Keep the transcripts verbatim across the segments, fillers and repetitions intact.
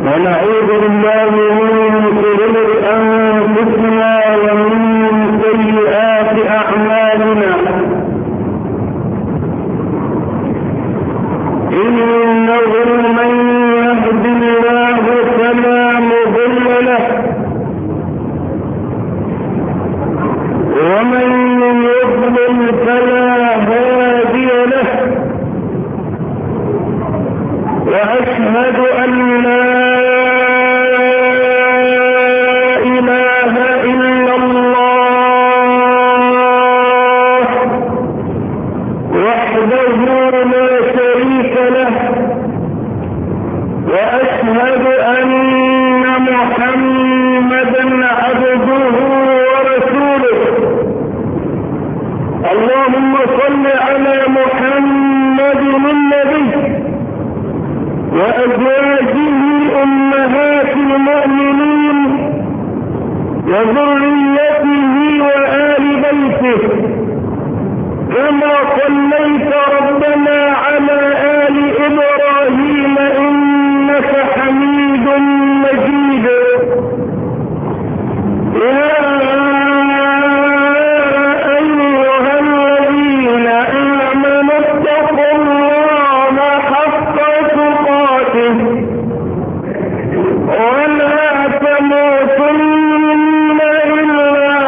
ونعوذ بالله من شرور أنفسنا ومن سيئات أعمالنا إنه من يهد الله فلا مضل له ومن يضلل فلا هادي له وأشهد أن لا إله إلا الله وحده لا شريك له وأشهد أن محمدا عبده ورسوله. اللهم صل على محمد النبي وأزواجه أمهات المؤمنين وذريته وآل بيته كما صليت ربنا على آل إبراهيم إنك حميد مجيد. يا أيها الذين آمنوا اتقوا الله حق تقاته ولا تموتن إلا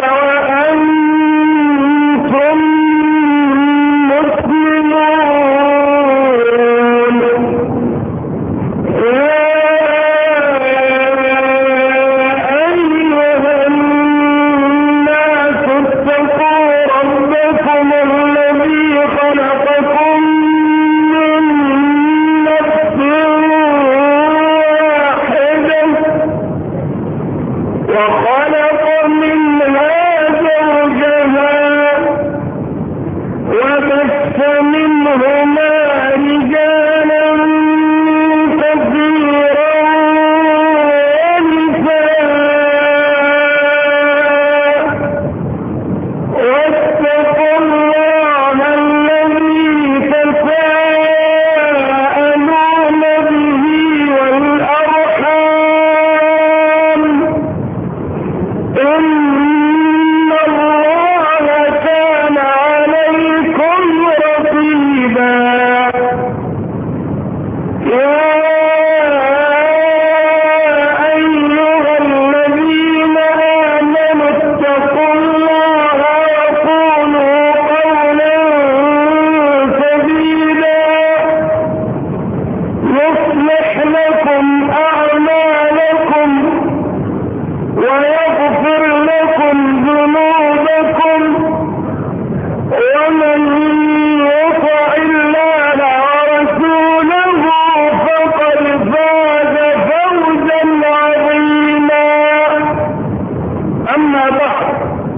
وأنتم مسلمون. يا أيها الناس اتقوا ربكم الذي خلقكم من نفس واحدة وخلق منها زوجها وبث منهما رجالا كثيرا ونساء واتقوا الله الذي تساءلون به والأرحام إن الله كان عليكم رقيبا. يا أيها الذين آمنوا اتقوا الله وقولوا قولا سديدا يصلح لكم أعمالكم ويغفر لكم ذنوبكم ومن يطع الله ورسوله فقد فاز فوزا عظيما. أما بعد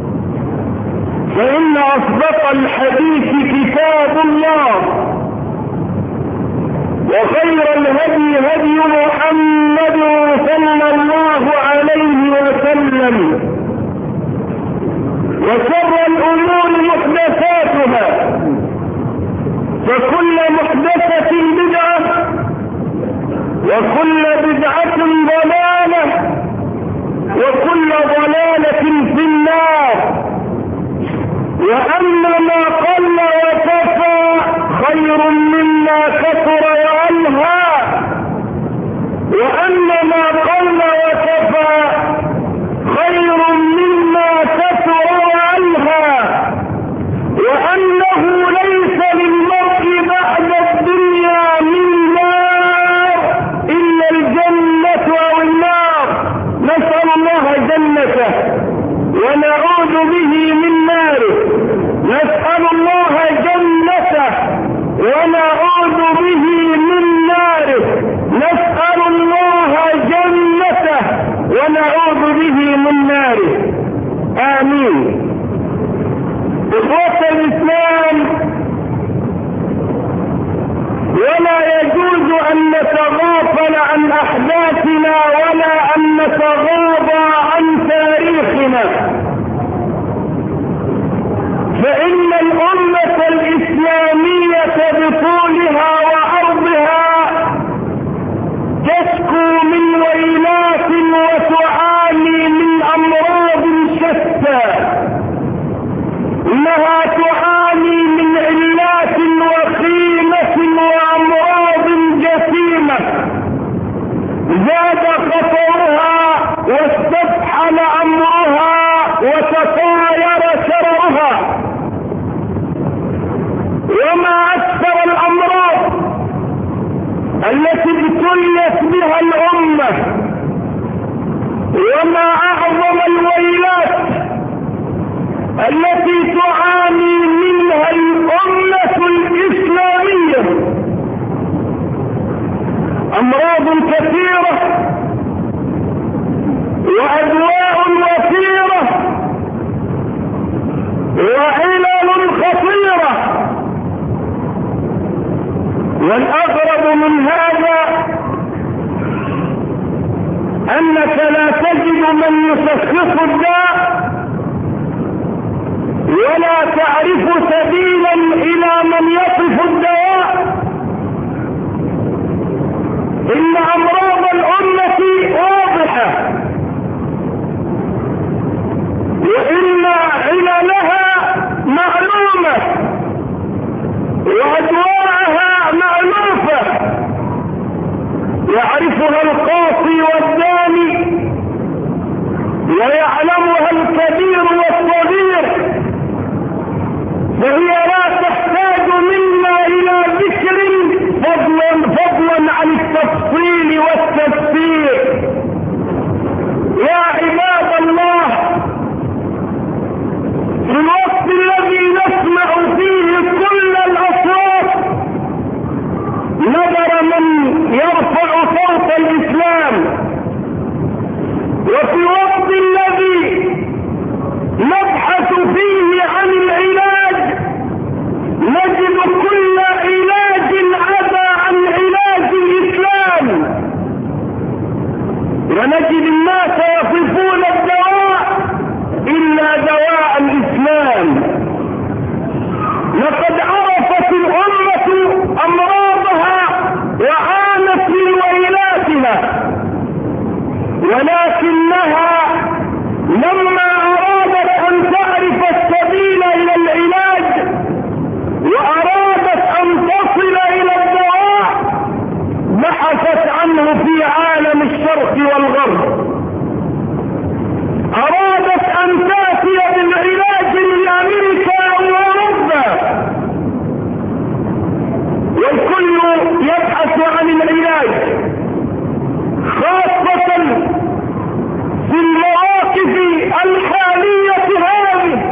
فإن أصدق الحديث كتاب الله وخير الهدي هدي محمد صلى الله عليه وسلم وشر الأمور محدثاتها فكل محدثة بدعة وكل بدعة ضلالة وكل ضلالة في النار. وأما ما قل وكفى خير مما كثر وألهى وأما ما قل وكفى خير مما كثر وألهى وأنه ليس للمرء بعد الدنيا من نار إلا الجنة أو النار. نسأل الله جنته ونعوذ به من ناره. نسأل الله جنته ونعوذ به من ناره. نسأل الله جنته ونعوذ به من ناره. آمين. إخوة الإسلام، ولا يجوز أن نتغافل عن أحداثنا ولا أن نتغاضى عن تاريخنا، فإن الأمة الإسلامية بطولها وعرضها تشكو من وما أعظم الويلات التي تعاني منها الأمة الإسلامية. أمراض كثيرة وأدواء وفيرة وعلل خطيرة، والأغرب من هذا أنك لا تجد من يشخص الداء ولا تعرف سبيلا إلى من يصف الدواء. إن أمراض الأمة واضحة، وإن عللها معلومة وأدواءها مألوفة، يعرفها القاصي والداني ويعلمها الكبير والصغير، فهي لا تحتاج منا إلى ذكر فضلا فضلا عن التفصيل والتفسير. يا عباد الله، في الوقت الذي نسمع فيه كل الأصوات نظر من يرفع صوت الإسلام، وفي الوقت الذي نبحث فيه عن العلاج نجد كل علاج عدا عن علاج الإسلام، ونجد الناس يصفون الدواء إلا دواء الإسلام. لقد عرفت الأمة أمراضها وعانت من ويلاتها، ولكنها لما أرادت أن تعرف السبيل إلى العلاج وأرادت أن تصل إلى الدواء بحثت عنه في عالم الشرق والغرب. أرادت أن تأتي بالعلاج من أمريكا وأوروبا، والكل يبحث عن العلاج، خاصة في المواقف الحالية هذه.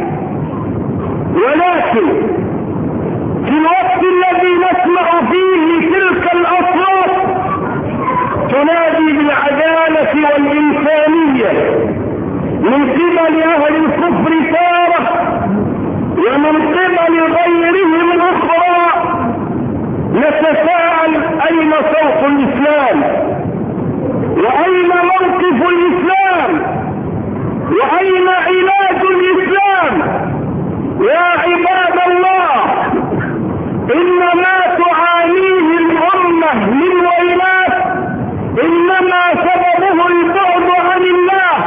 ولكن في الوقت الذي نسمع فيه تلك الأصوات تنادي بالعدالة والإنسانية من قبل أهل الكفر تارة ومن قبل غيرهم أخرى، نتساءل أين صوت الإسلام؟ وأين موقف الإسلام؟ وأين علاج الإسلام؟ يا عباد الله، إن ما تعانيه الأمة من ويلات إنما سببه البعد عن الله.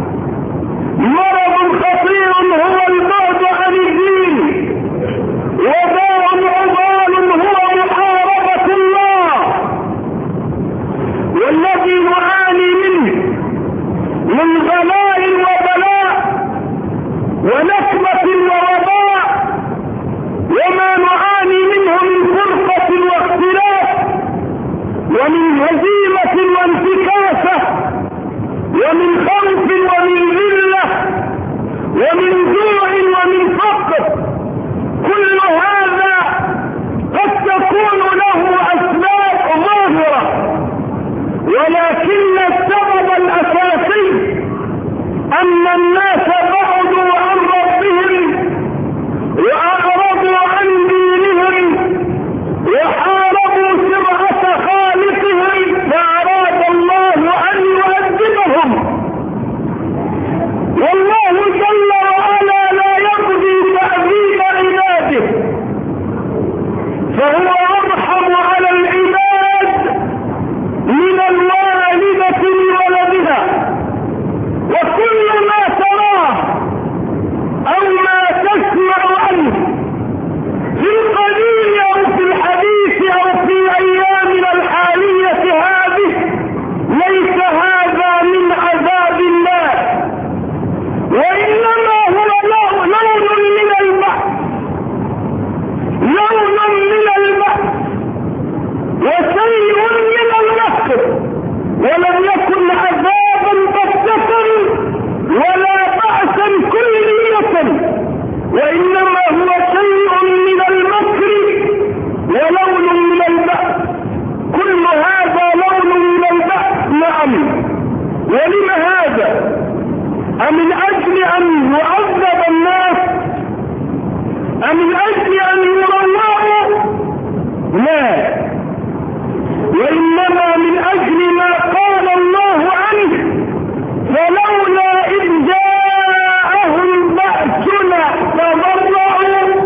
مرض خطير هو البعد عن الدين، وداء عضال هو محاربة الله. والذي نعاني منه من غلاء وبلاء ونكبة ووباء، وما نعاني منه من فرقة واختلاف ومن هزيمة وانتكاسة ومن خوف ومن ذلة ومن جوع ومن فقر، كل هذا قد تكون له أسباب ظاهرة، ولكن السبب الأساسي أن الناس بعدوا عن ربهم وأعرضوا عن دينهم وحاربوا شرعة خالقهم، فأراد الله أن يؤدبهم. والله جل وعلا لا يقضي تأديب عباده، فهو يرحم على العباد من الوالدة لولدها. وكل ما تراه أو ما تسمع عنه في القليل أو في الحديث أو في أيامنا الحالية هذه ليس هذا من عذاب الله، وإنما هو لون من البحث، لون من البحث ولم هذا؟ أمن أجل أن يعذب الناس؟ أم من أجل أن يروعوا؟ لا، وإنما من أجل ما قال الله عنه: فلولا إذ جاءهم بأسنا تضرعوا.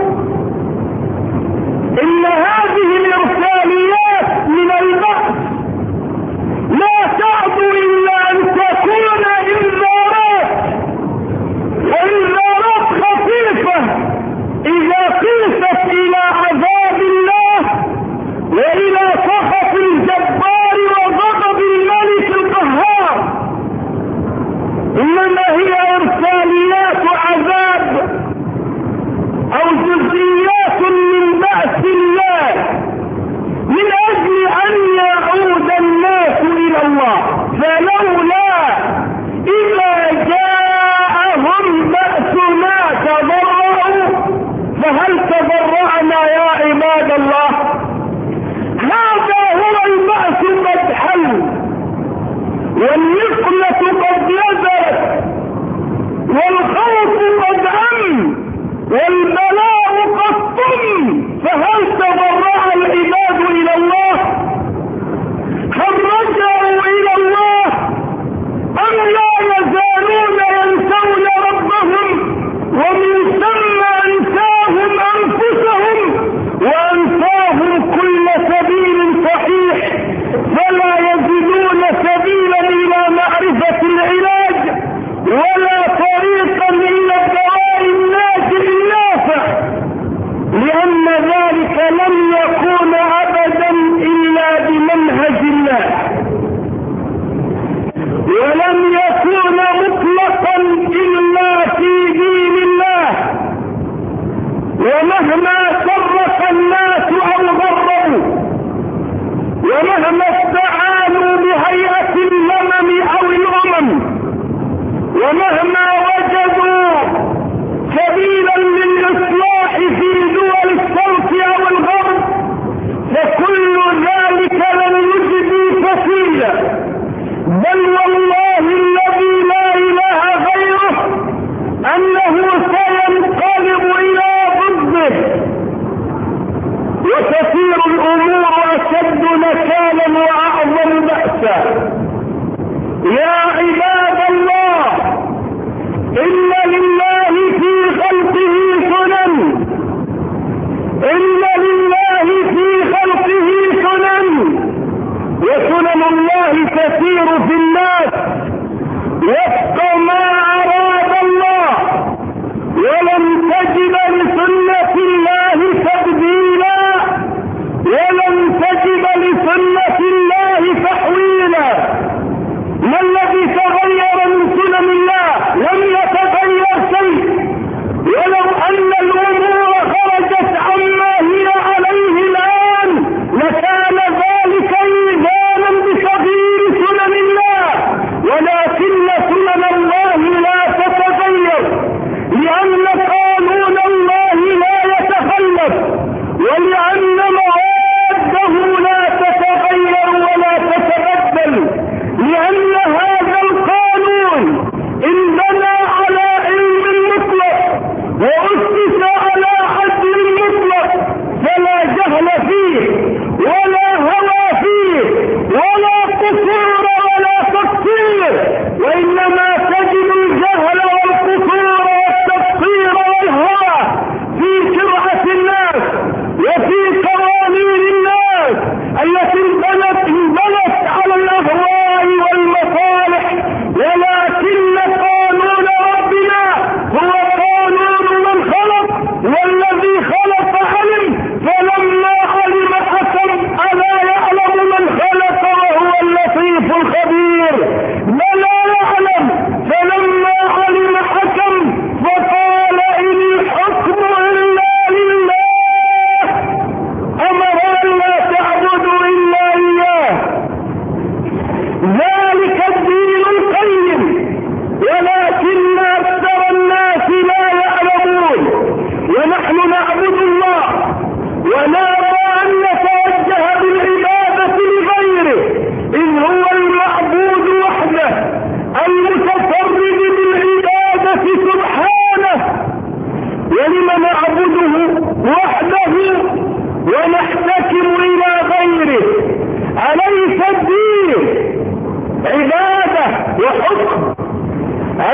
إن هذه الإرساليات من البأس لا تعد إلا أن تكون إنذارات، وإنذارات خفيفة إذا قيست إلى عذاب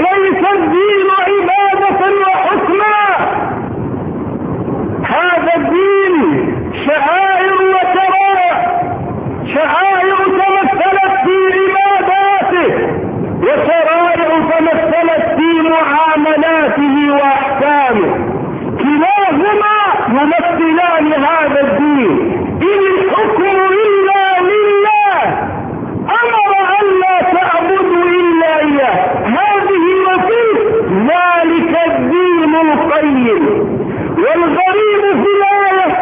وليس الدين عبادة وحكما. هذا الدين شعائر وشرائع، شعائر تمثلت في عباداته، وشرائع تمثلت في معاملاته وأحكامه، كلاهما يمثلان هذا الدين. إن الحكم إلا لله، أمر أن لا تعبدوا إلا إياه، هذه وفيه ذلك الدين القيم. والغريب في الآية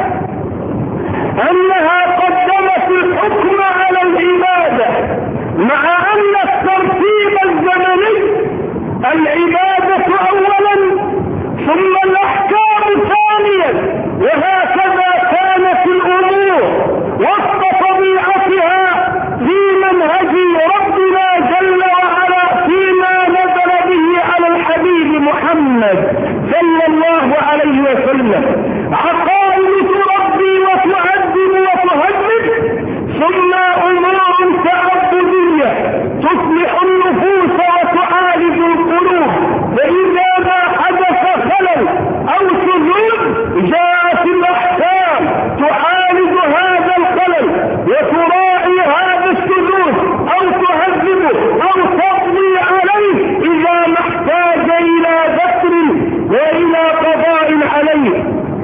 أنها قدمت الحكم على العبادة، مع أن الترتيب الزمني العبادة أولا ثم الأحكام ثانيا، وهكذا كانت الأمور وفق طبيعتها في منهج ربنا جل وعلا فيما نزل به على الحبيب محمد صلى الله عليه وسلم. عقائد تربي وتعذب وتهذب، ثم أمور تعبدية تصلح النفوس وتعالج القلوب. فإذا ما حدث خلل أو شذوذ جاءت الأحكام تعالج هذا الخلل وتراعي هذا الشذوذ أو تهذبه أو تقضي عليه إذا ما احتاج إلى ذكر وإلى قضاء عليه.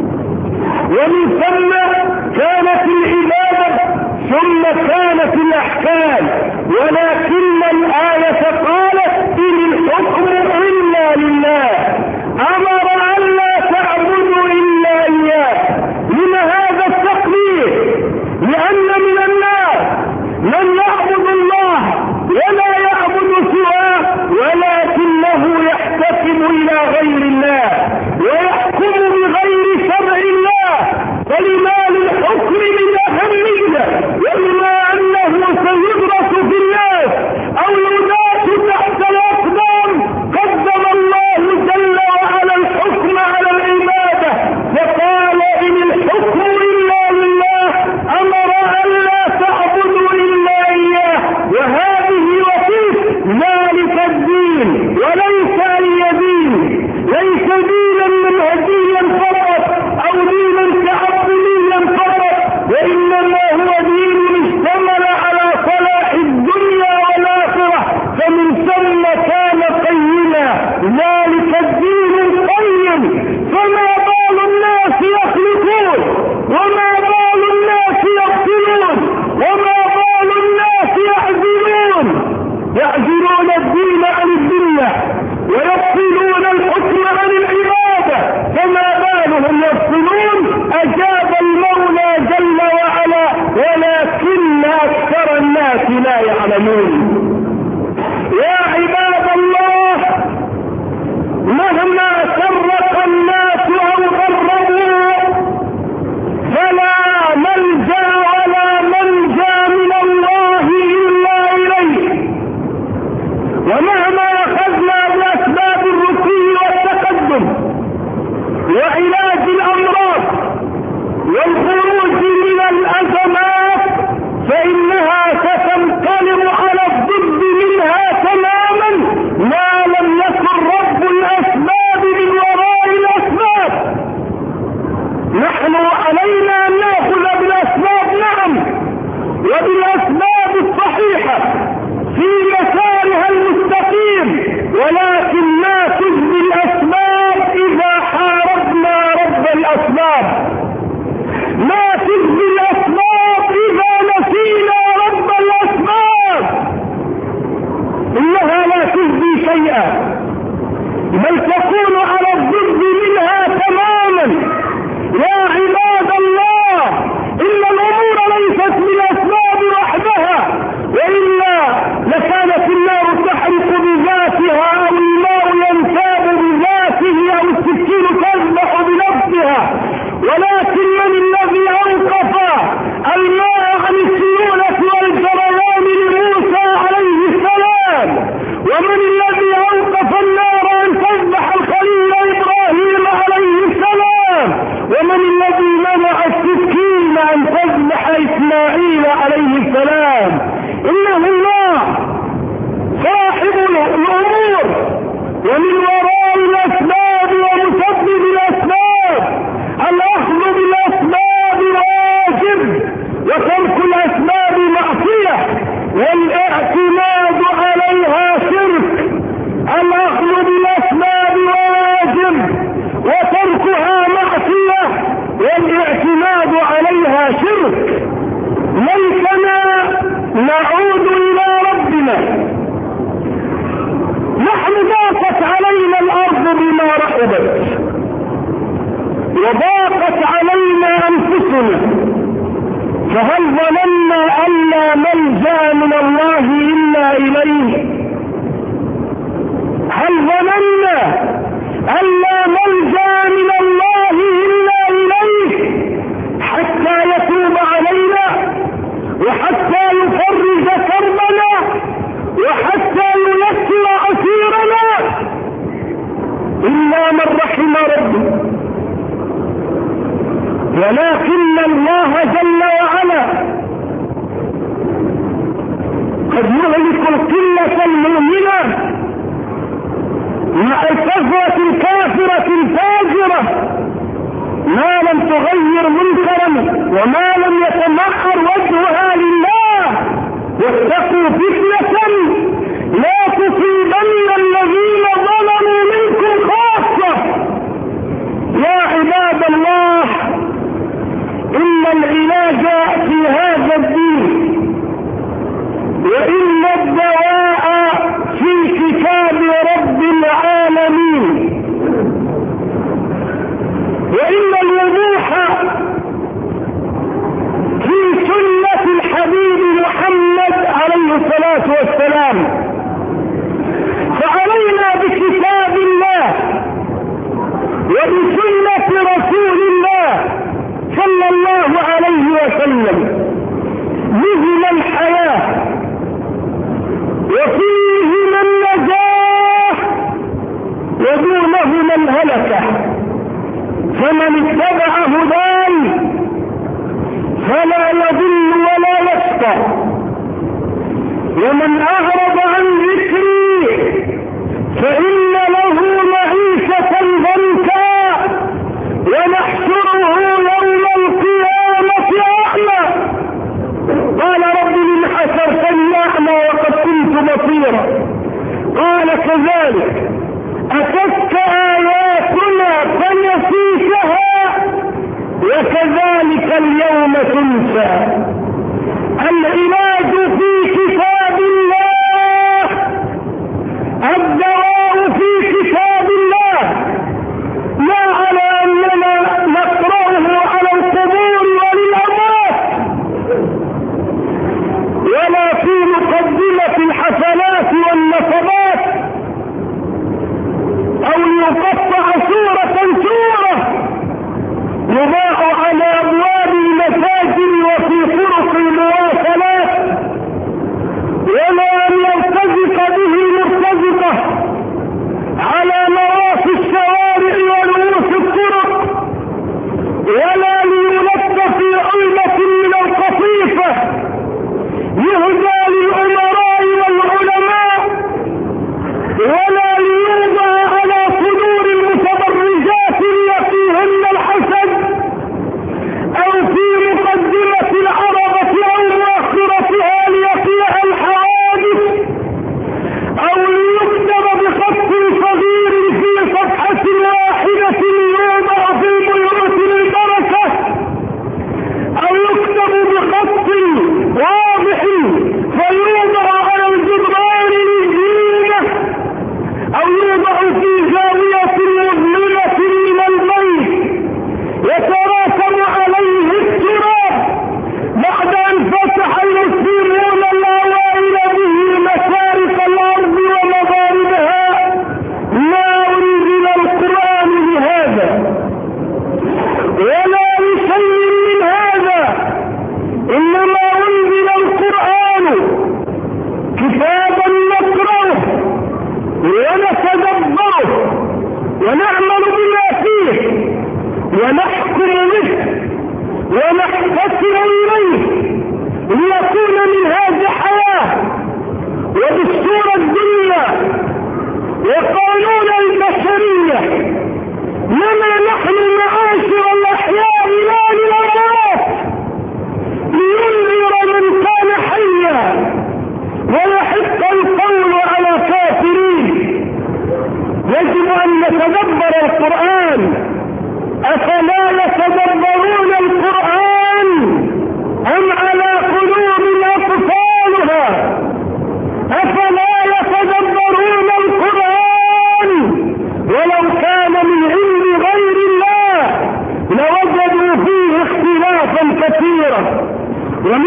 ومن ثم كانت العبادة ثم كانت الأحكام. ولكن الآية قالت إن الحكم إلا لله، أمر أن لا تعبدوا إلا إياه. لما هذا التقرير؟ لأن من الناس من يعبد الله ولا يعبد سواه، ولكنه يحتكم إلى غير الله ويحكم بغير شرع الله. فلما للحكم من أهمية، ولما أنه سيدرس في الناس أو يداس تحت الأقدام، قدم الله جل وعلا الحكم على العبادة، فقال إن الحكم إلا لله، أمر أن لا تعبدوا إلا إياه. وهذه وفيه ذلك الدين، وليس أي دين، ليس دينا منهجيا فقط أو دينا تعبديا فقط، وإنما هو دين اشتمل على صلاح الدنيا والآخرة، فمن ثم كان قيما. ذلك الدين القيم. فما بال الناس يخلقون، وما بال الناس يقتلون، وما بال الناس يعزلون يعزلون الدين عن الدنيا ويفصلون الحكم عن العبادة، فما بالهم يفصلون؟ أجاب المولى جل وعلا ولكن أكثر الناس لا يعلمون. يا عباد الله، مهما فرق الناس أو غربوا فلا ملجأ ولا منجا من الله إلا إليه. ومهما أخذنا بأسباب الرقي والتقدم وعلاج الأمراض والخروج من الأزمات، فإنها ستنقلب على ظننا أن لا ملجأ من الله إلا إليه؟ هل ظننا أن لا ملجأ من الله إلا إليه حتى يتوب علينا وحتى يفرج كربنا وحتى ييسر أسيرنا؟ إلا من رحم ربي. ولكن الله جل وعلا قد يهلك القلة المؤمنة مع الكفرة الكافرة الفاجرة ما لم تغير منكرا وما لم يتمحر وجهها لله. واتقوا فتنة لا تصيبن الذين ظلموا منكم خاصة. يا عباد الله، إن العلاج في هذا الدين وإن الدواء في كتاب رب العالمين وإن الوضوح في سنة الحبيب محمد عليه الصلاة والسلام. فعلينا بكتاب الله وبسنة رسول الله صلى الله عليه وسلم نزل الحياة وفيهما النجاح ودونهما الهلكة. فمن اتبع هداي فلا يضل ولا يشقى، ومن أعرض عن ذكري فإن له معيشة ضنكا ونحشره يوم القيامة أعمى. قال رب لم حشرتني أعمى وقد كنت بصيرا؟ قال كذلك أتتك آياتنا فنسيتها وكذلك اليوم تنسى. العلاج في كتاب الله، الدواء في كتاب الله، لا على أننا نقرأه على القبور وللأموات ولا في مقدمة الحفلات والنصبات أو يقطع سورة سورة يباع على أبواب المساجد وفي طرق المواصلات، ولا أن يرتزق به مرتزقة على نواصي الشوارع ورؤوس الطرق، ولا ليلت في علبة من القطيفة يهدى للأمراء والعلماء، ولا ليوضع على صدور المتبرجات ليقيهن الحسد، أو في مقدمة العربة أو مؤخرتها ليقيها الحوادث، أو ليكتب بخط صغير في صفحة واحدة يوضع في بيوت البركة، أو يكتب بخط واضح فيوضع على الجدران للزينة، أو يوضع في زاوية مظلمة من البيت يتراكم عليه التراب بعد أن فتح المسلمون الأوائل به مشارق الأرض ومغاربها. ما أنزل القرآن لهذا ولا لشيء من هذا، إنما أنزل القرآن كتابا نقرأه ونتدبره ونعمل بما فيه ونحكم به ونحتسب إليه ليكون منهاج حياة ودستور الدنيا وقانون البشرية لنا نحن معاشر الأحياء لا للأموات، لينذر من كان حيا ويحق القول على كافرين. يجب أن نتدبر القرآن. أفلا يتدبرون القرآن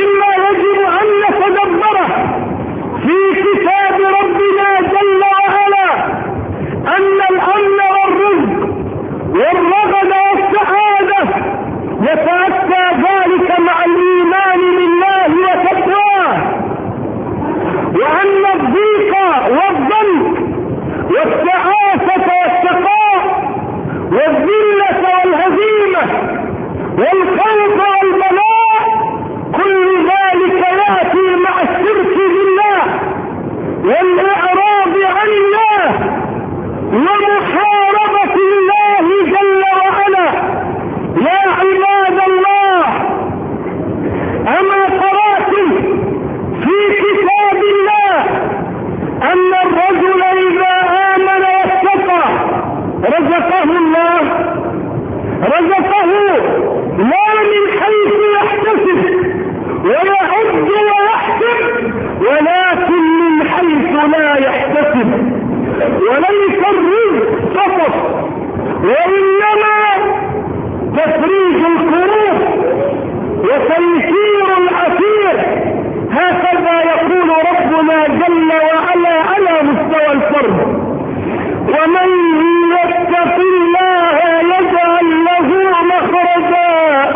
مما يجب أن نتدبره في كتاب ربنا جل وعلا أن الأمن والرزق والرغد والسعادة يتأتى ذلك مع الإيمان بالله وتقواه، وأن الضيق والضنك والتعاسة والشقاء والذلة والهزيمة والخوف والبلاء كل ذلك يأتي مع الشرك بالله والإعراض عن الله ومحاربة الله جل وعلا. يا عباد الله، أما قرأتم في كتاب الله أن الرجل إذا آمن واتقى رزقه الله، رزقه لا من حيث يحتسب ويعد ويحسب، ولكن من حيث لا يحتسب. وليس الرزق فقط، وإنما تفريج الكروب وتيسير العسير. هكذا يقول ربنا جل وعلا على مستوى الفرد: ومن يتق الله يجعل له مخرجا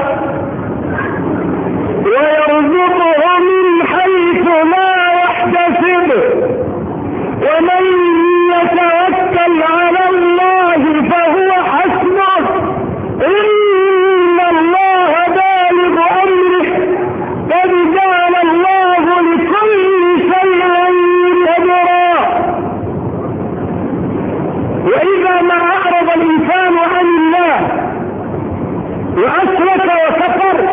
ويرزقه من حيث لا يحتسب ومن يتوكل على الله فهو حسبه إن الله بالغ أمره قد جعل الله لكل شيء قدرا. وإذا ما أعرض الإنسان عن الله وأشرك وكفر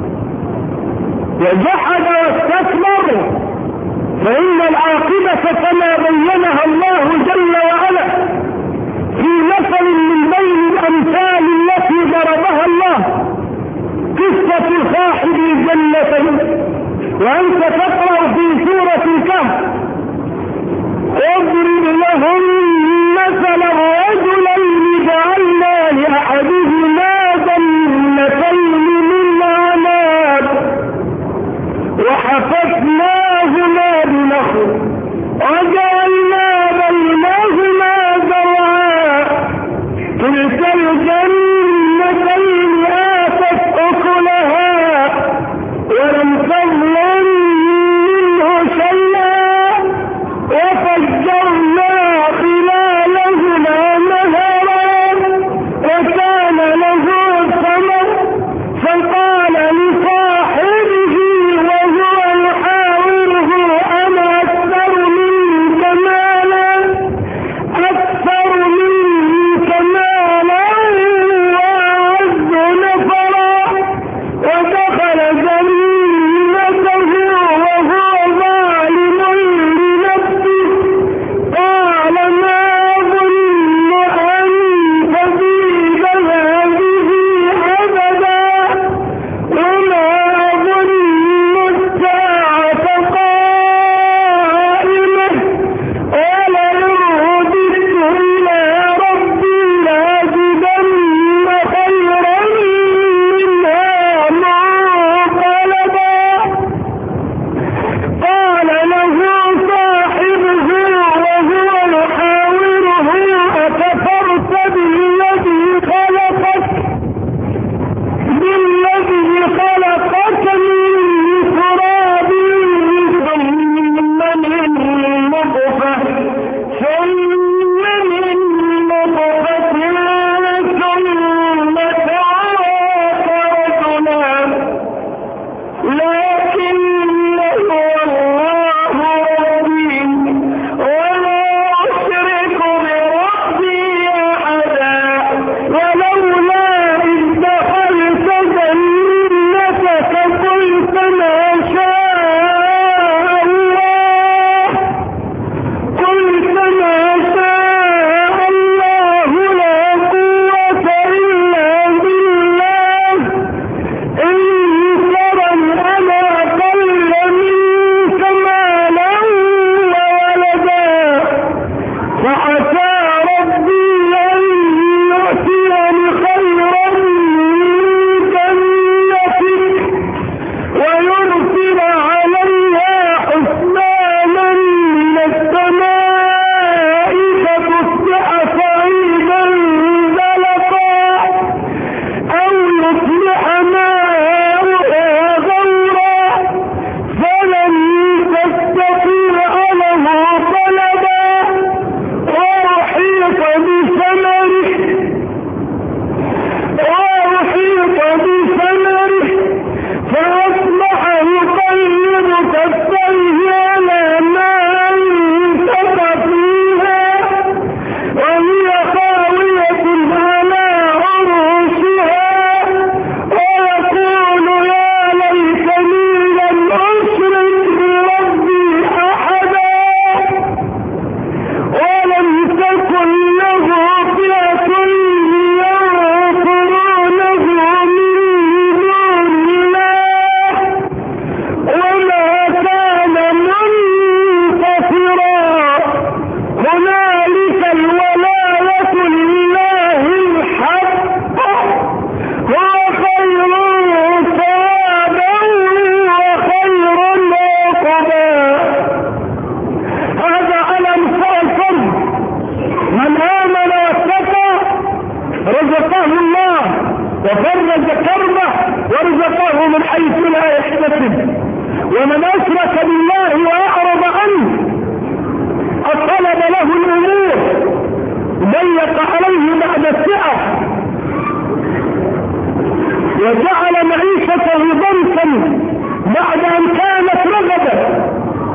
وجحد واستكبر فإن العاقبة كما بينها الله جل وعلا في مثل من بين الأمثال التي ضربها الله، قصة صاحب الجنتين. وأنت تقرأ في سورة الكهف: واضرب لهم مثل الرجلين جعلنا لأحدهما جنتين من عناب وحففناهما بنخل وجعلنا بينهما زرعا كلتا الجنتين آتت أكلها ولم تظلم منه شيئا وفجرنا خلالهما نهرا وكان له ثمر فقال لصاحبه وهو يحاوره أنا أكثر منك مالا أكثر منك مالا ومن أشرك بالله وأعرض عنه أطلب له الأمور ضيق عليه بعد السعة وجعل معيشته ضنكا بعد أن كانت رغبة.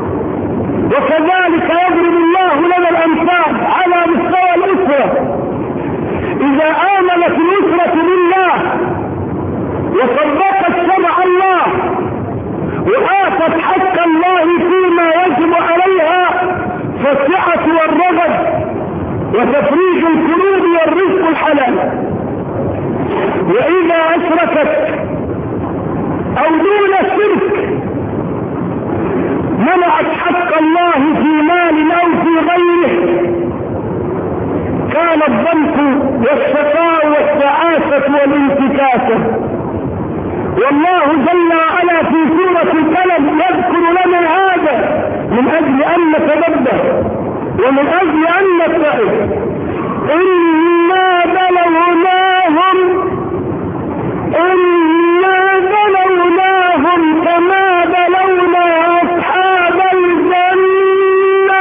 وكذلك يضرب الله لنا الأمثال على مستوى الأسرة. إذا آمنت الأسرة بالله وصدقت شرع الله وآتت حق الله فيما يجب عليها فالسعة والرغد وتفريج الكروب والرزق الحلال. وإذا أشركت أو دون الشرك منعت حق الله في مال أو في غيره كان الضنك والشقاء والتعاسة والانتكاسة. والله جل وعلا في سورة القلم يذكر لنا هذا من أجل أن نتدبر ومن أجل أن نتعظ. إنا بلوناهم إنا بلوناهم كما بلونا أصحاب الجنة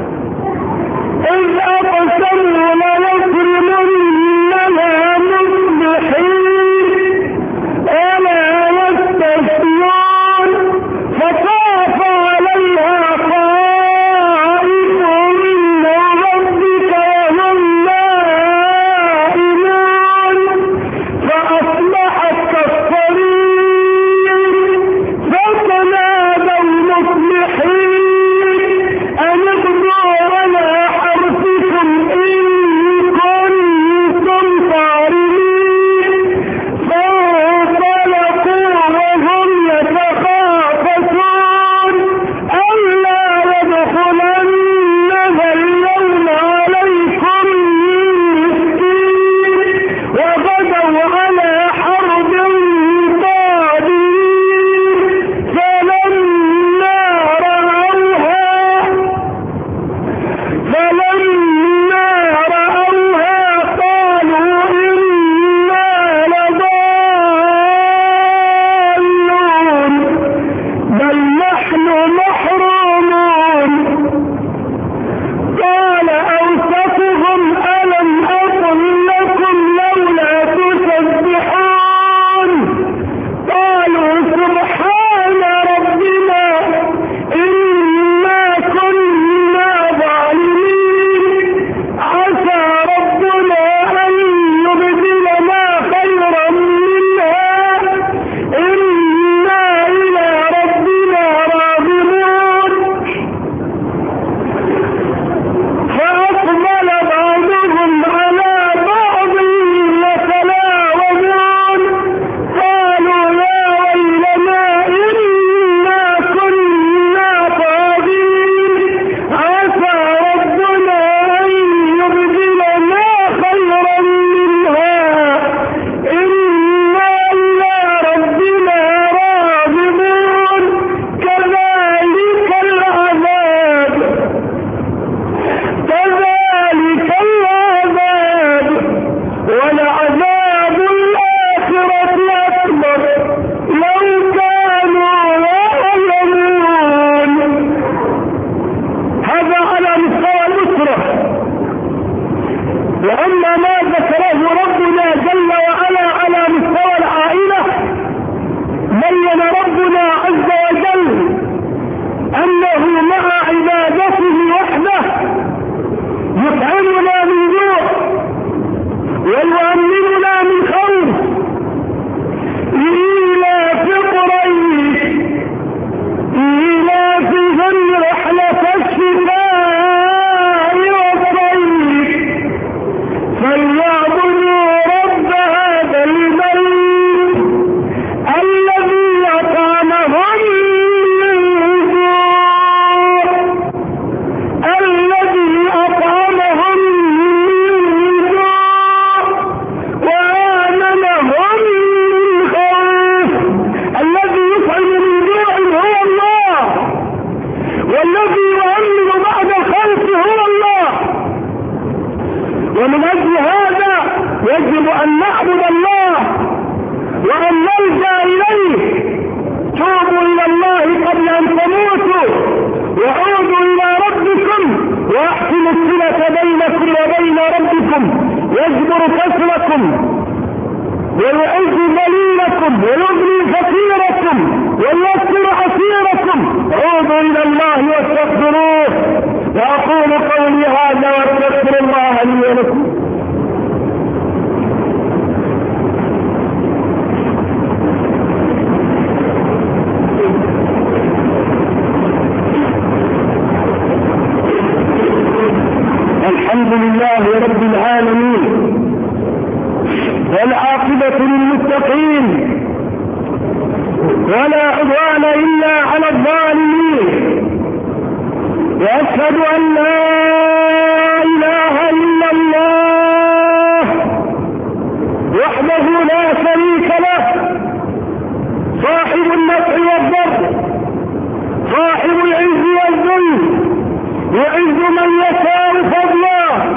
إذ أقسموا ليكرمنها مصبحين ألا يستثنون فطاف عليها طائف من ربك وهم نائمون قليلكم يجبر كسركم ويعز ذليلكم ويغني فقيركم وييسر عسيركم. عودوا الى الله واستغفروه. واقول قولي هذا واستغفر الله لي ولكم. الحمد لله رب العالمين والعاقبة للمتقين ولا عدوان إلا على الظالمين. وأشهد أن لا إله إلا الله وحده لا شريك له صاحب النفع والضر صاحب العز والذل يعز من يشاء فضلا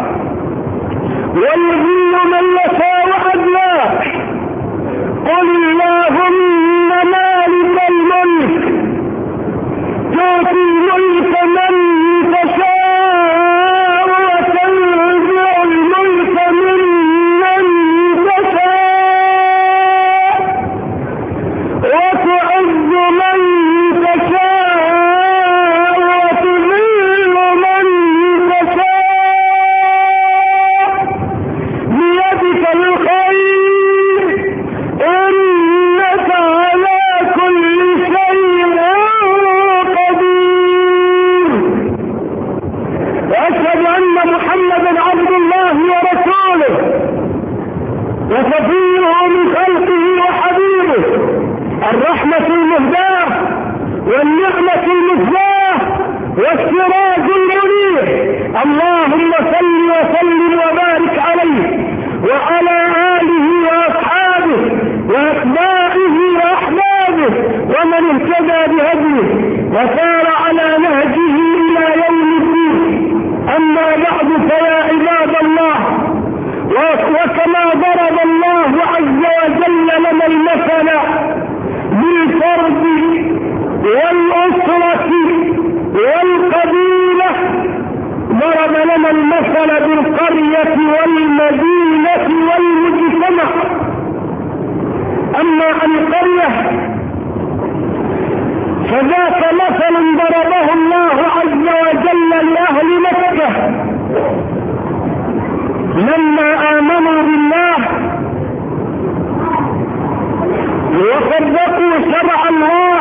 ويذل من يشاء عدلا. قل اللهم مالك الملك تؤتي الملك من تشاء وتنزع الملك ممن تشاء وتعز من تشاء وتذل من تشاء بيدك الخير إنك على كل شيء قدير. وأشهد أن محمدا عبد الله ورسوله وصفيه من خلقه وحبيبه الرحمة المهداة والنعمة المزداة والسراج المنير. اللهم صل وسلم وبارك عليه وعلى آله وأصحابه وأتباعه وأحبابه ومن اهتدى بهديه وسار على نهجه إلى يوم الدين. أما بعد فيا عباد الله، وكما ضرب الله عز وجل لنا المثل بالفرد والأسرة والقبيلة ضرب لنا المثل بالقرية والمدينة والمجتمع. أما عن القرية فذاك مثل ضربه الله عز وجل لأهل مكة لما آمنوا بالله وصدقوا شرع الله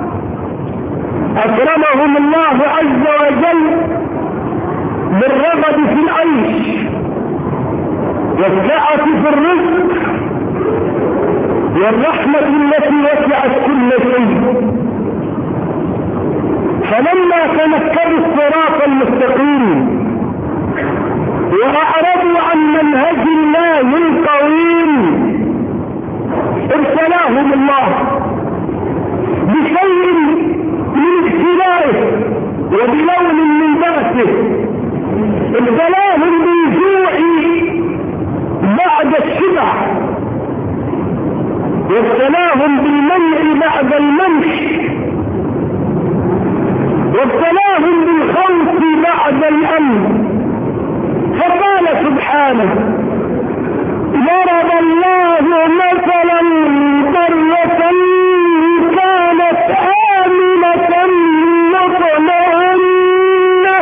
أكرمهم الله عز وجل بالرغد في العيش والسعة في الرزق والرحمة التي وسعت كل شيء. فلما تنكبوا الصراط المستقيم وأعرضوا عن منهج الله القويم ابتلاهم الله بشيء من ابتلائه وبلون من بأسه. ابتلاهم بالجوع بعد الشبع وابتلاهم بالمنع بعد المنح وابتلاهم بالخوف بعد الأمن. فقال سبحانه: ضرب الله مثلا قرية كانت آمنة مطمئنة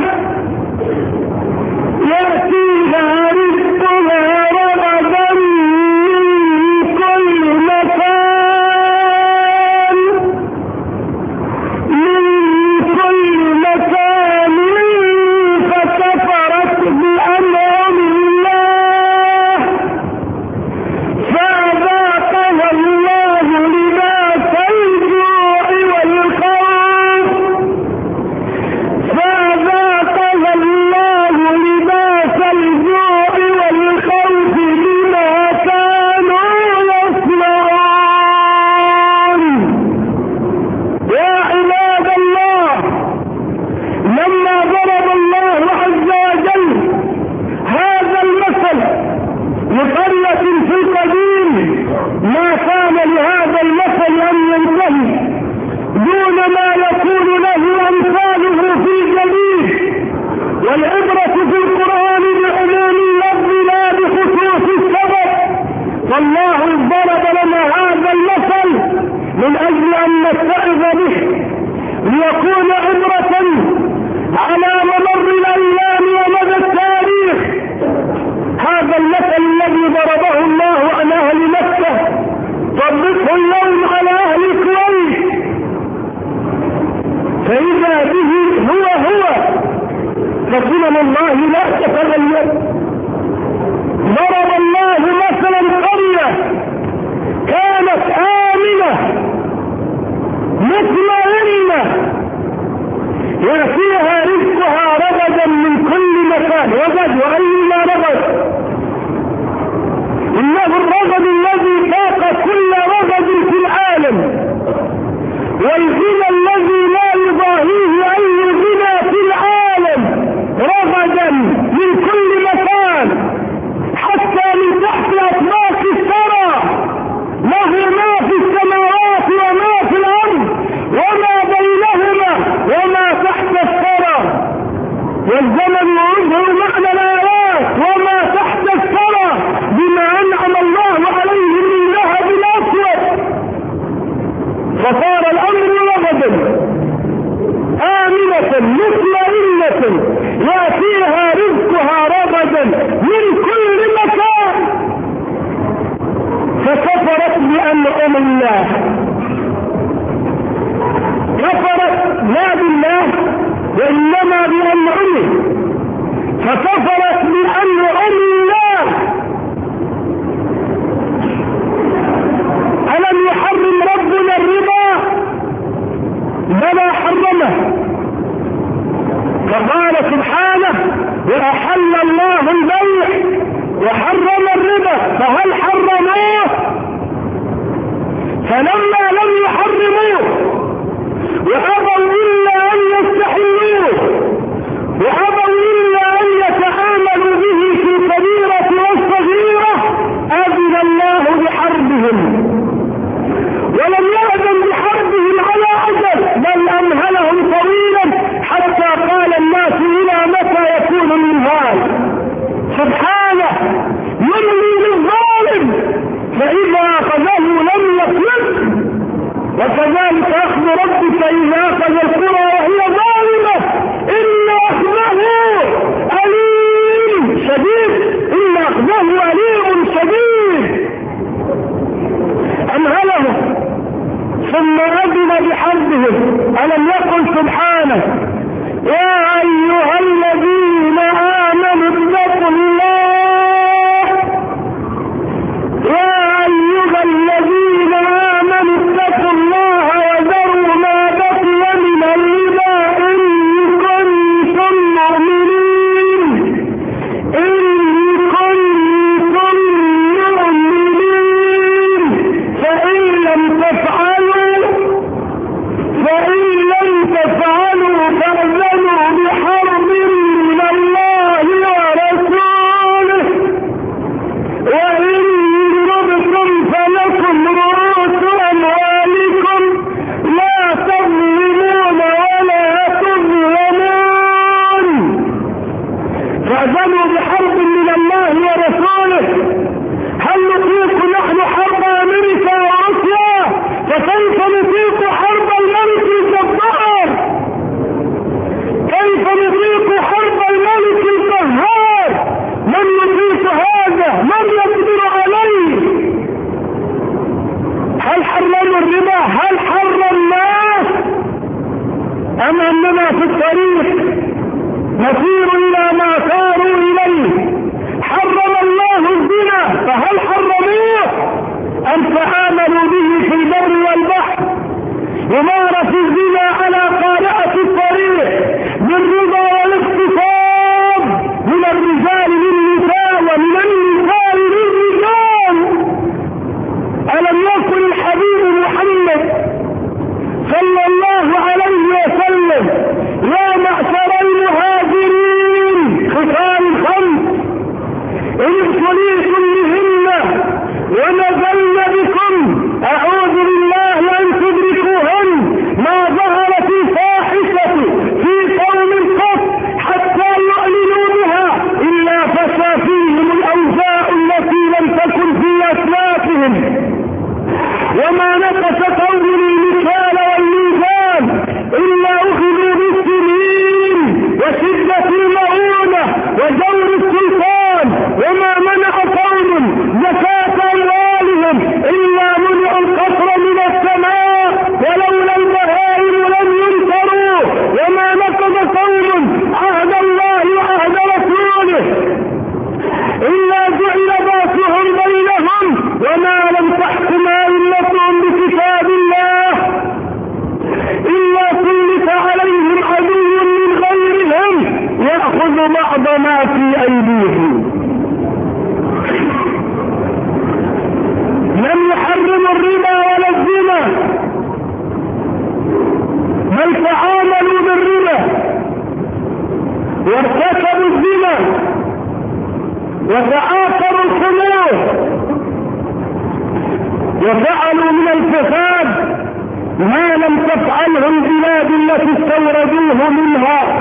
يأتيها رزقها رغدا من كل مكان من كل مكان فكفرت بأنعم الله فأذاقها الله لباس الجوع والخوف فأذاقها الله لباس الجوع والخوف بما كانوا يصنعون. يا عباد الله، لما ضرب الله عز وجل هذا المثل لقرية في القديم ما كان لهذا المثل أن ينتهي دون ما يكون له أمثاله في الجديد. والعبرة في القرآن بعموم اللفظ لا والله ضرب لنا هذا المثل من اجل ان نتعظ به ليكون عبرة على ممر الايام ومدى التاريخ. هذا المثل الذي ضربه الله على اهل مكة طبقه اليوم على اهل الكويت، فاذا به هو هو فسنن الله لا تتغير. ضرب الله مثلا قرية كانت آمنة مطمئنة يأتيها رزقها رغدا من كل مكان. رغد وأين رغد؟ إنه الرغد الذي فاق كل رغد في العالم، والغنى الذي لا يضاهيه أي غنى في العالم، رغدا من كل مكان حتى من تحت أطباق الثرى، له ما في السماوات وما في الأرض وما بينهما وما تحت الثرى. والزمن يظهر معنى الآيات وما تحت الثرى بما أنعم الله عليه من ذهب الأسود، فصار الأمر رغدا آمنة مطمئنة يأتيها رزقها رغدا من كل مكان. فكفرت بأنعم الله، كفرت لا بالله وإنما بأنعمه، فكفرت بأنعم الله. ألم يحرم ربنا الربا؟ بلى حرمه، فقال سبحانه وأحل الله البيع وحرم الربا، فهل حرموه؟ فلما لم يحرموه وأبوا إلا أن يستحلوه وأبوا إلا أن يتعاملوا به في الكبيرة والصغيرة، أذن الله بحربهم، ولم يأذن بحربهم على أجل، بل أمهلهم طويلا حتى قال الناس إلى متى يكون من هذا. سبحانه يملي للظالم فإذا أخذه لم يفلت، وكذلك أخذ ربك إذا أخذ القرى وهي ظالمة إن أخذه أليم شديد، إن أخذه أليم شديد. أمهله ثم أذن بحربهم. ألم يقل سبحانه يا أيها الذين آمنوا اتقوا الله، يا أيها الذين آمنوا اتقوا الله وذروا ما بقي من الربا إن كنتم مؤمنين، إن كنتم مؤمنين، فإن لم تفعلوا فإن لم تفعلوا فأذنوا بحرب من الله ورسوله، وإن تبتم فلكم رؤوس أموالكم لا تظلمون ولا تظلمون. فأذنوا بحرب من الله ورسوله. هل نطيق نحن حرب أمريكا وروسيا؟ فكيف نطيق حرب الملك الجبار؟ كيف نطيق حرب الملك القهار؟ من يطيق هذا؟ من يقدر عليه؟ هل حرموا الربا؟ هل حرمناه؟ أم أننا في الطريق نسير إلى ما ساروا إليه؟ حرم الله الزنا، فهل حرموه أم تعاملوا به في البر والبحر؟ يمارس الزنا على قارعة الطريق بالربا والاغتصاب من الرجال للنساء ومن النساء للرجال. ألم يكن الحبيب محمد صلى الله عليه وسلم يا معشر المهاجرين خصال خمس إن ابتليتم بهن ونزلن بكم أعوذ ما في أيديهم. لم يحرموا الربا ولا الزنا، بل تعاملوا بالربا وارتكبوا الزنا وتعاطروا الخمور وفعلوا من الفساد ما لم تفعله البلاد التي استوردوه منها.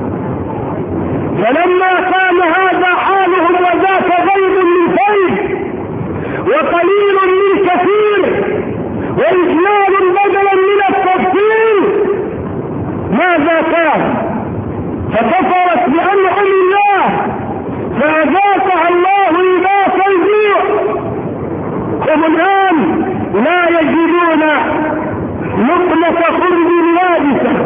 فلما كان هذا حالهم وذاك غيب من فيض وقليل من كثير وإجمال بدلا من التفصيل، ماذا كان؟ فكفرت بأنعم الله فأذاقها الله لباس الجوع. هم الآن لا يجدون لقمة خبز يابسة،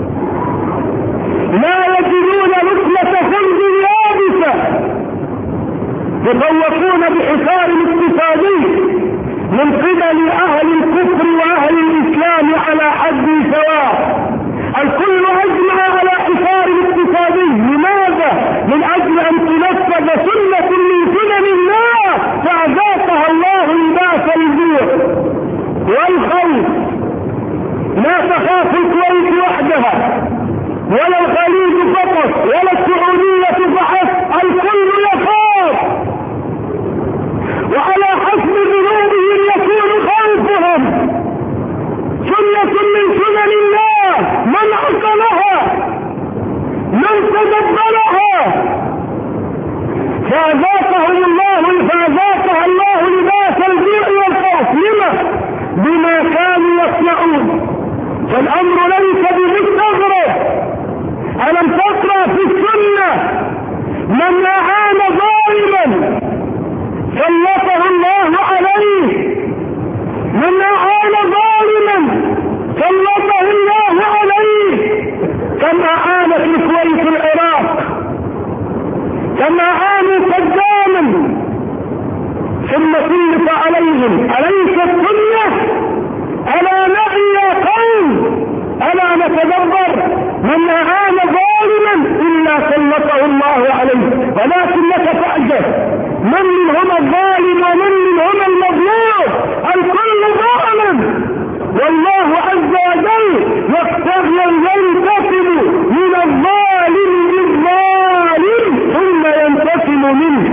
لا يجدون لقمة خبز يابسة، يخوفون بحصار اقتصادي من قبل أهل الكفر وأهل الإسلام على حد سواء. الكل أجمع على حصار اقتصادي. لماذا؟ من أجل أن تنفذ سنة من سنن الله فأذاقها الله لباس الجوع والخوف. لا تخاف الكويت وحدها ولا الخليج فقط ولا السعودية فحسب، الكل يخاف، وعلى حسب ذنوبهم يكون خوفهم. سنة من سنن الله من عقلها من تدبرها فأذاقهم الله فأذاقها الله لباس الجوع والخوف. لما؟ بما كانوا يصنعون. فالأمر ليس بمستغرب. ألم تقرأ في السنة من أعان ظالما سلطه الله عليه؟ من أعان ظالما سلطه الله عليه. كم أعانت الكويت العراق، كم أعانوا صداما ثم سلط عليهم. أليس السنة؟ ألا نعي يا قوم، ألا نتدبر؟ من أعان ظالما إلا سلطه الله عليه. ولكنك تعجب من منهم الظالم ومن منهم المظلوم، الكل ظالم. والله عز وجل ينتقم من الظالم بالظالم ثم ينتقم منه،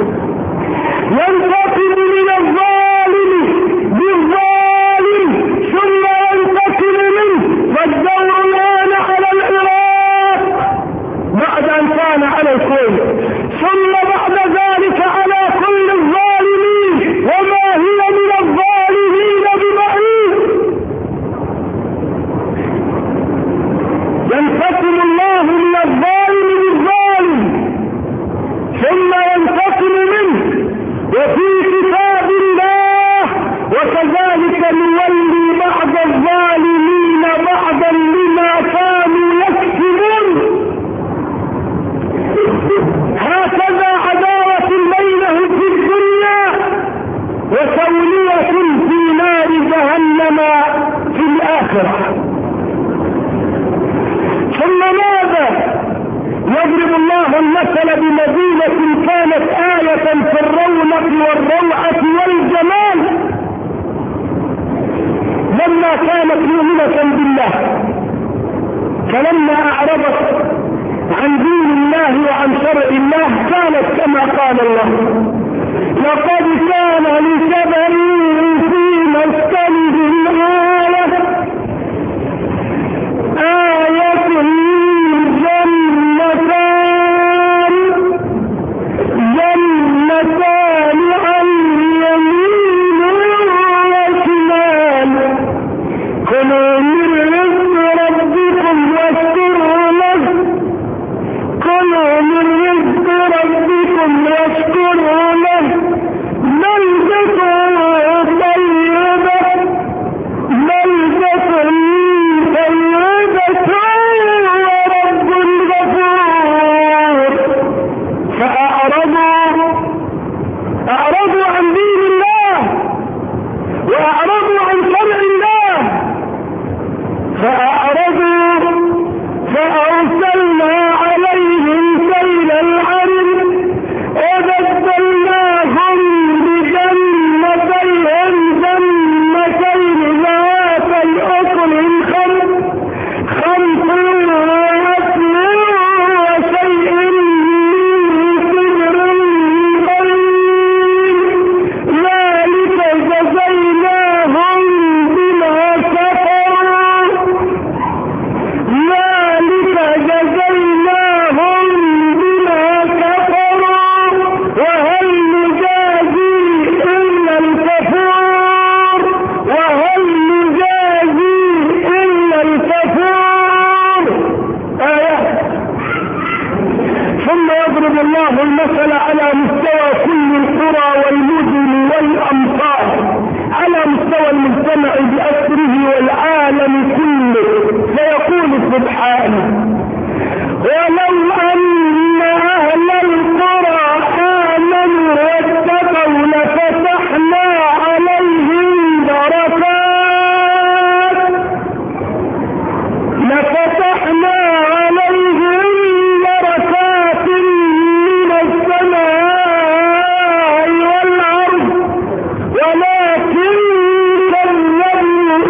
ينتقم من الظالم بالظالم ثم ينتقم منه. فالدور الآن على العراق بعد أن كان على الكويت، ثم بعد ذلك على كل الظالمين، وما هي من الظالمين ببعيد. ينتقم الله من الظالم بالظالم ثم ينتقم منه. وفي كتاب الله وكذلك نولي بعض الظالمين بعضا بما كانوا يكسبون. هكذا عداوة بينهم في الدنيا وتولية في نار جهنم في الآخرة. ثم ماذا؟ يضرب الله المثل بمدينة كانت آية في الرونق والروعة والجمال لما كانت مؤمنة بالله، فلما أعرضت عن دين الله وعن شرع الله كانت كما قال الله: لقد كان لسبع في مسكنهم آية آية واشكروا له بلدة الله المثل على مستوى كل القرى والمدن والأمصار، على مستوى المجتمع بأسره والعالم كله، فيقول سبحانه: ولو أن أهل القرى آمنوا واتقوا لفتحنا عليهم بركات لفتحنا عليهم بركات من السماء والأرض، ولكن كذبوا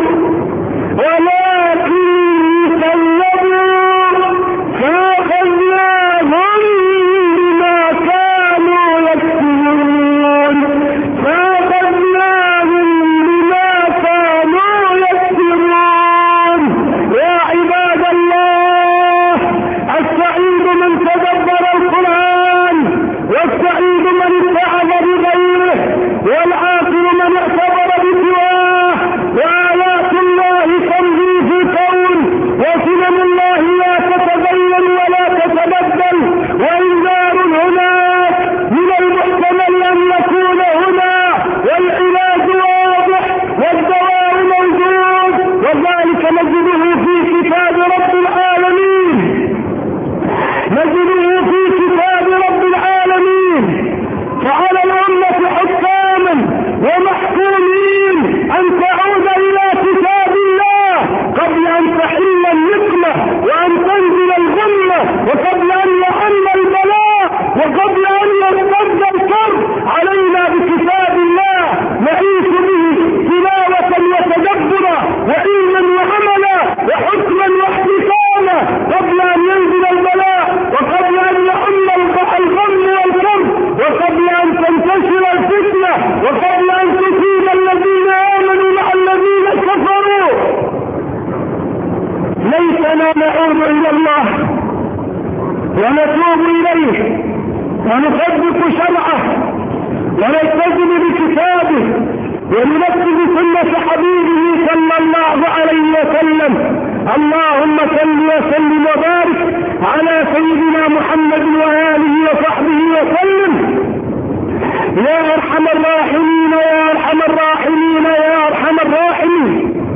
ولكن كذبوا فأخذناهم بما كانوا يكسبون فأخذناهم بما كانوا يكسبون. يا عباد الله، السعيد من تدبر القرآن، والسعيد من اتعظ بغيره، والعاقل من اعتبر بسواه. وآيات الله تمضي في الكون، وسنن الله لا تتبين ولا تتبدل، وإنذار هناك من المحتمل أن يكون هنا، والعلاج واضح والدواء موجود، وذلك نجده في كتاب رب العالمين نجده في كتاب رب العالمين. فعلى الأمة حكاما ومحكومين أن تعود إلى كتاب الله قبل أن تحل النقمة وأن تنزل الغمة، وقبل أن يعم البلاء، وقبل أن يرتد الكرب علينا بكتاب الله نعيش به تلاوة وتدبرا وعلما وعملا وحكما واحتكاما، قبل أن ينزل البلاء، وقبل أن يعم الغم والكرب، وقبل أن تنتشر الفتنة، وقبل أن تصيب الذين آمنوا مع الذين كفروا. ليتنا نعود إلى الله ونتوب إليه ونصدق شرعه ونلتزم بكتابه وننفذ سنة حبيبه صلى الله عليه وسلم. اللهم صل وسلم وبارك على سيدنا محمد وآله وصحبه وسلم. يا أرحم الراحمين يا أرحم الراحمين يا أرحم الراحمين،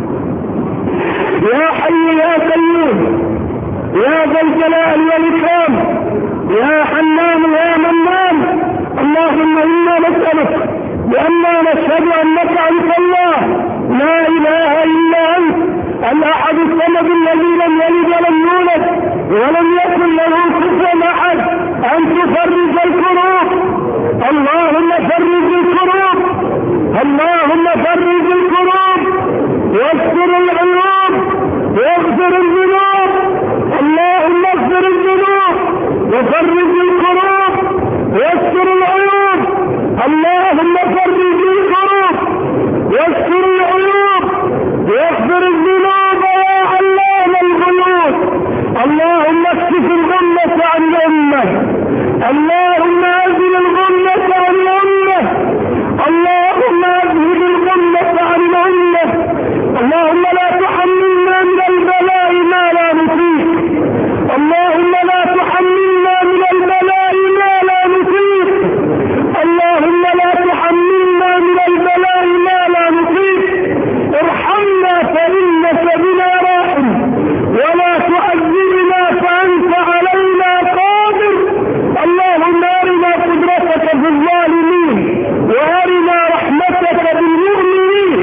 يا حي يا قيوم يا ذا الجلال والإكرام، يا حنان يا منان. اللهم إنا نسألك بأننا نشهد أنك أنت الله لا إله إلا أنت الأحد الصمد الذي لم يلد ولم يولد ولم يكن له كفوا أحد، أن تفرج الكروب. اللهم فرج الكروب، اللهم فرج الكروب، واستر العيوب، واغفر الذنوب. اللهم اغفر الذنوب وفرج الكروب واستر العيوب. اللهم فرج الكروب واستر العيوب واغفر الذنوب يا علام الغيوب. اللهم اكشف الغمة عن الأمة، اللهم أزل الغمة عن الأمة، اللهم أذهب الغمة عن الأمة. اللهم لا تحملنا من البلاء ما لا نطيق، اللهم لا تحملنا من البلاء ما لا نطيق، اللهم لا تحملنا من البلاء ما لا نطيق. ارحمنا فإنك بنا راحم، ولا تعذبنا فأنت علينا قادر. اللهم أرنا قدرتك في الظالمين، وأرنا رحمتك بالمؤمنين.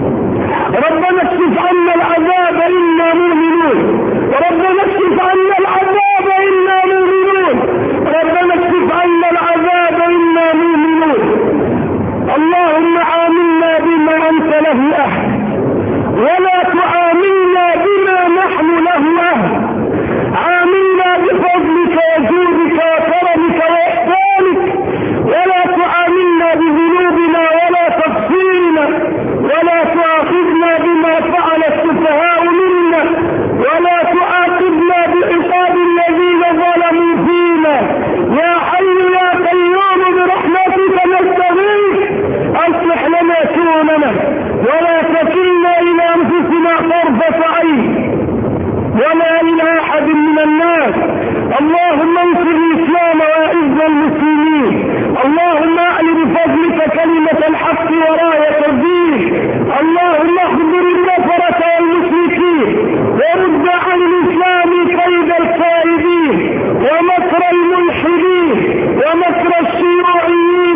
ربنا اكشف عنا العذاب إنا مؤمنون، ربنا اكشف عنا العذاب إنا مؤمنون، ربنا اكشف عنا العذاب إنا مؤمنون. اللهم عاملنا بما أنت له أهل، ولا تعاملنا بما نحن له أهل. عاملنا بفضلك وجودك وكرمك وإحسانك، ولا تعاملنا بذنوبنا ولا تقصيرنا، ولا تؤاخذنا بما فعل السفهاء منا، ولا تؤاخذنا بعقاب الذين ظلموا فينا. يا حي يا قيوم برحمتك نستغيث، أصلح لنا شؤوننا ولا تكلنا إلى أنفسنا طرفة عين ولا إلى أحد من الناس. اللهم انصر الإسلام وأعز بين المسلمين. اللهم اعل بفضلك كلمة الحق وراية الدين. اللهم اخبر الكفرة والمشركين ورد عن الاسلام كيد الكائدين ومكر الملحدين ومكر الشيوعيين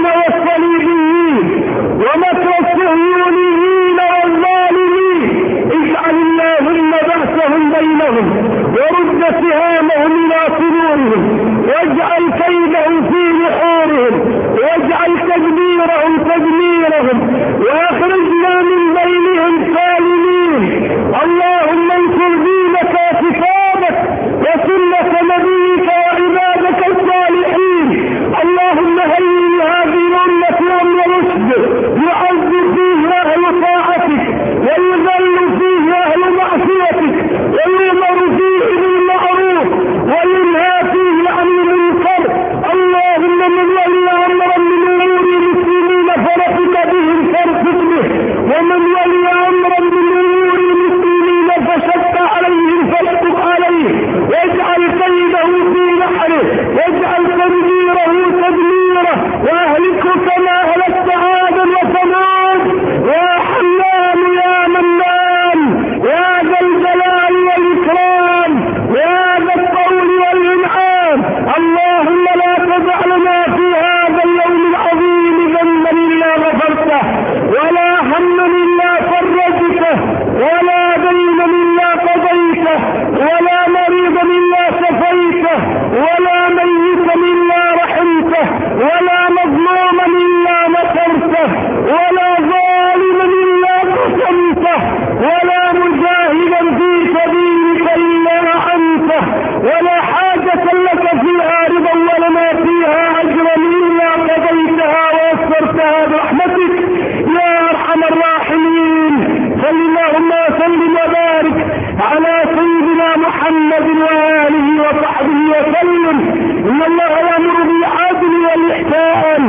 والصليبيين ومكر الصهيونيين والظالمين. اجعل اللهم بأسهم بينهم ورد سهامهم الى صدورهم واجعل كيدهم في نحورهم واجعل تدبيرهم تدميرهم واخرجنا من بينهم سالمين. اللهم انصر دينك وكتابك وسنة نبيك وعبادك الصالحين. اللهم هيئ هذه الأمة أمر رشد يعز فيه أهل طاعتك ويذل فيه أهل معصيتك ويؤمر فيه بالمعروف وينهى فيه عن المنكر. اللهم من ولي أمرا من أمور المسلمين فرفق بهم فارفق به ومن ولي أمرا من أمور المسلمين فشق عليهم فاشقق عليه واجعل كيده في نحره واجعل تدبيره تدميره واهلكه كما اهلكت عادا وثمود. يا حنان يا منان يا ذا الجلال والاكرام يا ذا الطول والانعام. اللهم لا تجعلنا في هذا اليوم العظيم ذنبا الا غفرته ولا هما الا فرجته ولا دينا الا قضيته ولا مريضا الا شفيته ولا ميتا الا رحمته ولا مظلوما الا نصرته ولا ظالما الا قسمته ولا مجاهدا في سبيلك الا عنته ولا حاجة لك فيها رضا ولنا فيها اجرا الا قضيتها ويسرتها برحمتك يا ارحم الراحمين. صل اللهم وسلم وبارك على سيدنا محمد وآله وصحبه وسلم. إن الله يأمر بالعدل والإحسان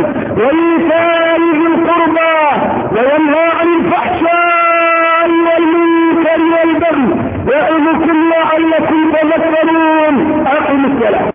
وإيتاء ذي القربى وينهى عن الفحشاء والمنكر والبغي يعظكم لعلكم تذكرون. أقم الصلاة.